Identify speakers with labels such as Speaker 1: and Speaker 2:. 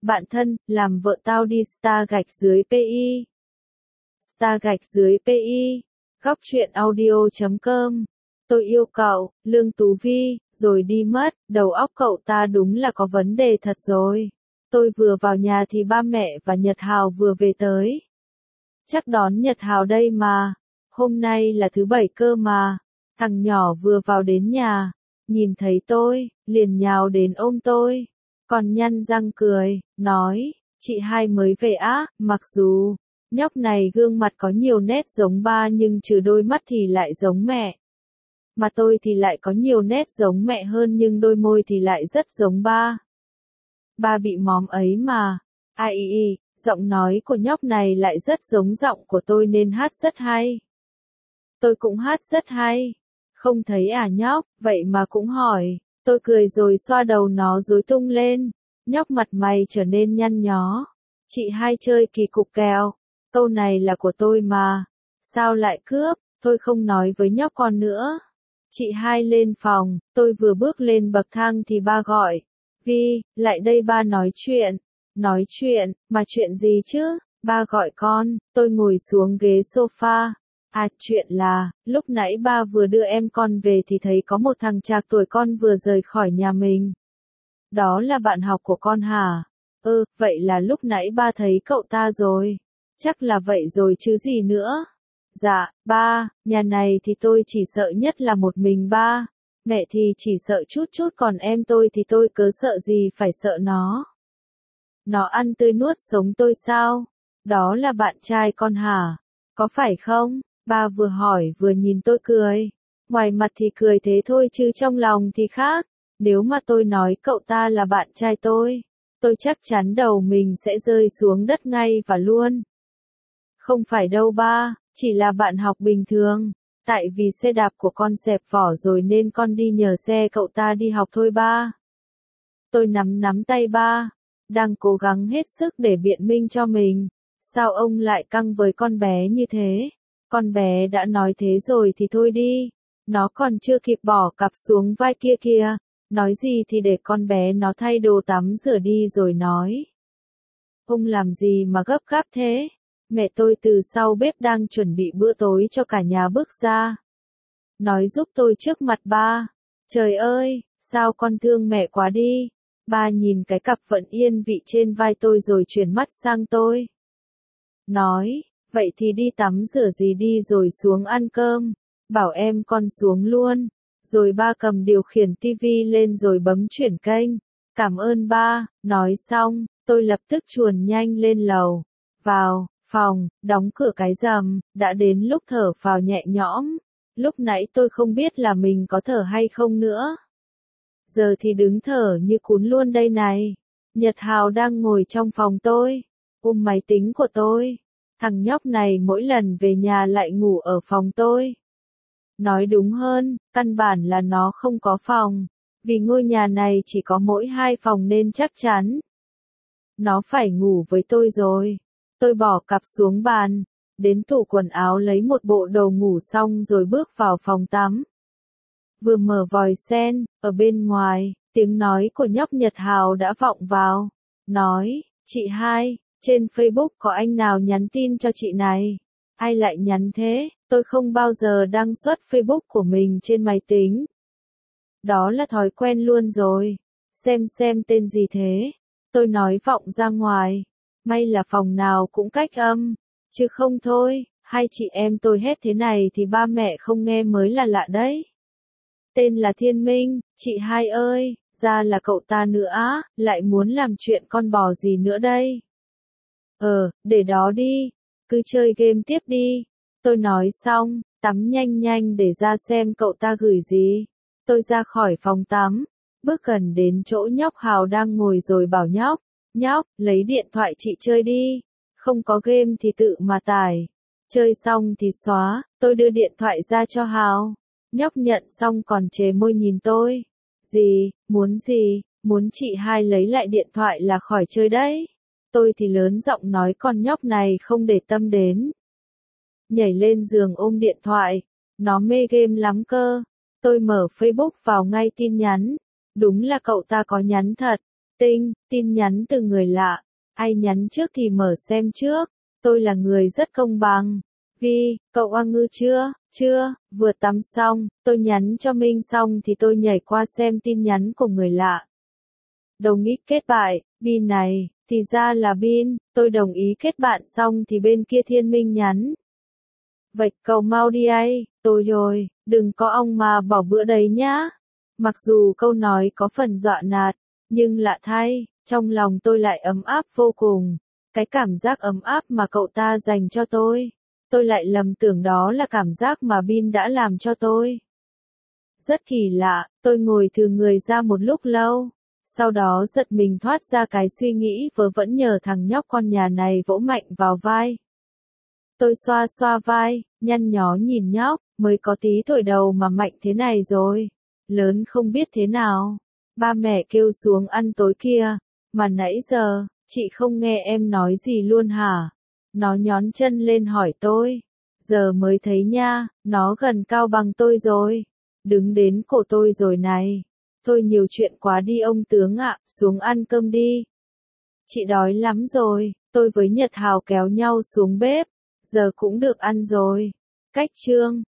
Speaker 1: Bạn thân, làm vợ tao đi star-pi. Star-pi. Góc truyện audio.com. Tôi yêu cậu, Lương Tú Vi, rồi đi mất, đầu óc cậu ta đúng là có vấn đề thật rồi. Tôi vừa vào nhà thì ba mẹ và Nhật Hào vừa về tới. Chắc đón Nhật Hào đây mà, hôm nay là thứ bảy cơ mà. Thằng nhỏ vừa vào đến nhà, nhìn thấy tôi, liền nhào đến ôm tôi. Còn nhăn răng cười, nói, chị hai mới về á, mặc dù nhóc này gương mặt có nhiều nét giống ba nhưng trừ đôi mắt thì lại giống mẹ. Mà tôi thì lại có nhiều nét giống mẹ hơn nhưng đôi môi thì lại rất giống ba. Ba bị móm ấy mà. Ai, giọng nói của nhóc này lại rất giống giọng của tôi nên hát rất hay. Tôi cũng hát rất hay. Không thấy à nhóc, vậy mà cũng hỏi. Tôi cười rồi xoa đầu nó rối tung lên. Nhóc mặt mày trở nên nhăn nhó. Chị hai chơi kỳ cục kèo. Câu này là của tôi mà. Sao lại cướp, tôi không nói với nhóc con nữa. Chị hai lên phòng, tôi vừa bước lên bậc thang thì ba gọi. Vi, lại đây ba nói chuyện. Nói chuyện, mà chuyện gì chứ? Ba gọi con, tôi ngồi xuống ghế sofa. À, chuyện là, lúc nãy ba vừa đưa em con về thì thấy có một thằng trạc tuổi con vừa rời khỏi nhà mình. Đó là bạn học của con hả? Vậy là lúc nãy ba thấy cậu ta rồi. Chắc là vậy rồi chứ gì nữa. Dạ, ba, nhà này thì tôi chỉ sợ nhất là một mình ba. Mẹ thì chỉ sợ chút chút còn em tôi thì tôi cớ sợ gì phải sợ nó. Nó ăn tươi nuốt sống tôi sao? Đó là bạn trai con hả? Có phải không? Ba vừa hỏi vừa nhìn tôi cười. Ngoài mặt thì cười thế thôi chứ trong lòng thì khác. Nếu mà tôi nói cậu ta là bạn trai tôi chắc chắn đầu mình sẽ rơi xuống đất ngay và luôn. Không phải đâu ba, chỉ là bạn học bình thường. Tại vì xe đạp của con xẹp vỏ rồi nên con đi nhờ xe cậu ta đi học thôi ba. Tôi nắm tay ba, đang cố gắng hết sức để biện minh cho mình. Sao ông lại căng với con bé như thế? Con bé đã nói thế rồi thì thôi đi. Nó còn chưa kịp bỏ cặp xuống vai kia kìa. Nói gì thì để con bé nó thay đồ tắm rửa đi rồi nói. Ông làm gì mà gấp gáp thế? Mẹ tôi từ sau bếp đang chuẩn bị bữa tối cho cả nhà bước ra. Nói giúp tôi trước mặt ba. Trời ơi, sao con thương mẹ quá đi. Ba nhìn cái cặp vận yên vị trên vai tôi rồi chuyển mắt sang tôi. Nói, vậy thì đi tắm rửa gì đi rồi xuống ăn cơm. Bảo em con xuống luôn. Rồi ba cầm điều khiển tivi lên rồi bấm chuyển kênh. Cảm ơn ba, nói xong, tôi lập tức chuồn nhanh lên lầu. Vào phòng, đóng cửa cái rầm, đã đến lúc thở phào nhẹ nhõm. Lúc nãy tôi không biết là mình có thở hay không nữa. Giờ thì đứng thở như cún luôn đây này. Nhật Hào đang ngồi trong phòng tôi, ôm máy tính của tôi. Thằng nhóc này mỗi lần về nhà lại ngủ ở phòng tôi. Nói đúng hơn, căn bản là nó không có phòng. Vì ngôi nhà này chỉ có mỗi 2 phòng nên chắc chắn nó phải ngủ với tôi rồi. Tôi bỏ cặp xuống bàn, đến tủ quần áo lấy một bộ đồ ngủ xong rồi bước vào phòng tắm. Vừa mở vòi sen, ở bên ngoài, tiếng nói của nhóc Nhật Hào đã vọng vào. Nói, chị hai, trên Facebook có anh nào nhắn tin cho chị này? Ai lại nhắn thế? Tôi không bao giờ đăng xuất Facebook của mình trên máy tính. Đó là thói quen luôn rồi. Xem tên gì thế? Tôi nói vọng ra ngoài. May là phòng nào cũng cách âm. Chứ không thôi, hai chị em tôi hét thế này thì ba mẹ không nghe mới là lạ đấy. Tên là Thiên Minh, chị hai ơi, ra là cậu ta nữa á, lại muốn làm chuyện con bò gì nữa đây? Để đó đi, cứ chơi game tiếp đi. Tôi nói xong, tắm nhanh để ra xem cậu ta gửi gì. Tôi ra khỏi phòng tắm, bước gần đến chỗ nhóc Hào đang ngồi rồi bảo nhóc, lấy điện thoại chị chơi đi. Không có game thì tự mà tải. Chơi xong thì xóa, tôi đưa điện thoại ra cho Hào. Nhóc nhận xong còn chề môi nhìn tôi. Muốn chị hai lấy lại điện thoại là khỏi chơi đấy. Tôi thì lớn giọng nói con nhóc này không để tâm đến. Nhảy lên giường ôm điện thoại. Nó mê game lắm cơ. Tôi mở Facebook vào ngay tin nhắn. Đúng là cậu ta có nhắn thật. Tin nhắn từ người lạ. Ai nhắn trước thì mở xem trước. Tôi là người rất công bằng. Vi, cậu ăn ngư chưa? Chưa, vừa tắm xong, tôi nhắn cho Minh xong thì tôi nhảy qua xem tin nhắn của người lạ. Đồng ý kết bạn, Bin này, thì ra là Bin, tôi đồng ý kết bạn xong thì bên kia Thiên Minh nhắn. Vậy cậu mau đi ấy, tôi rồi, đừng có ong mà bỏ bữa đấy nhá. Mặc dù câu nói có phần dọa nạt, nhưng lạ thay, trong lòng tôi lại ấm áp vô cùng. Cái cảm giác ấm áp mà cậu ta dành cho tôi lại lầm tưởng đó là cảm giác mà Bin đã làm cho tôi. Rất kỳ lạ, tôi ngồi thừ người ra một lúc lâu. Sau đó giật mình thoát ra cái suy nghĩ vớ vẩn nhờ thằng nhóc con nhà này vỗ mạnh vào vai. Tôi xoa xoa vai, nhăn nhó nhìn nhóc, mới có tí tuổi đầu mà mạnh thế này rồi. Lớn không biết thế nào. Ba mẹ kêu xuống ăn tối kia, mà nãy giờ, chị không nghe em nói gì luôn hả? Nó nhón chân lên hỏi tôi. Giờ mới thấy nha, nó gần cao bằng tôi rồi. Đứng đến cổ tôi rồi này. Thôi nhiều chuyện quá đi ông tướng ạ, xuống ăn cơm đi. Chị đói lắm rồi, tôi với Nhật Hào kéo nhau xuống bếp. Giờ cũng được ăn rồi. Cách chương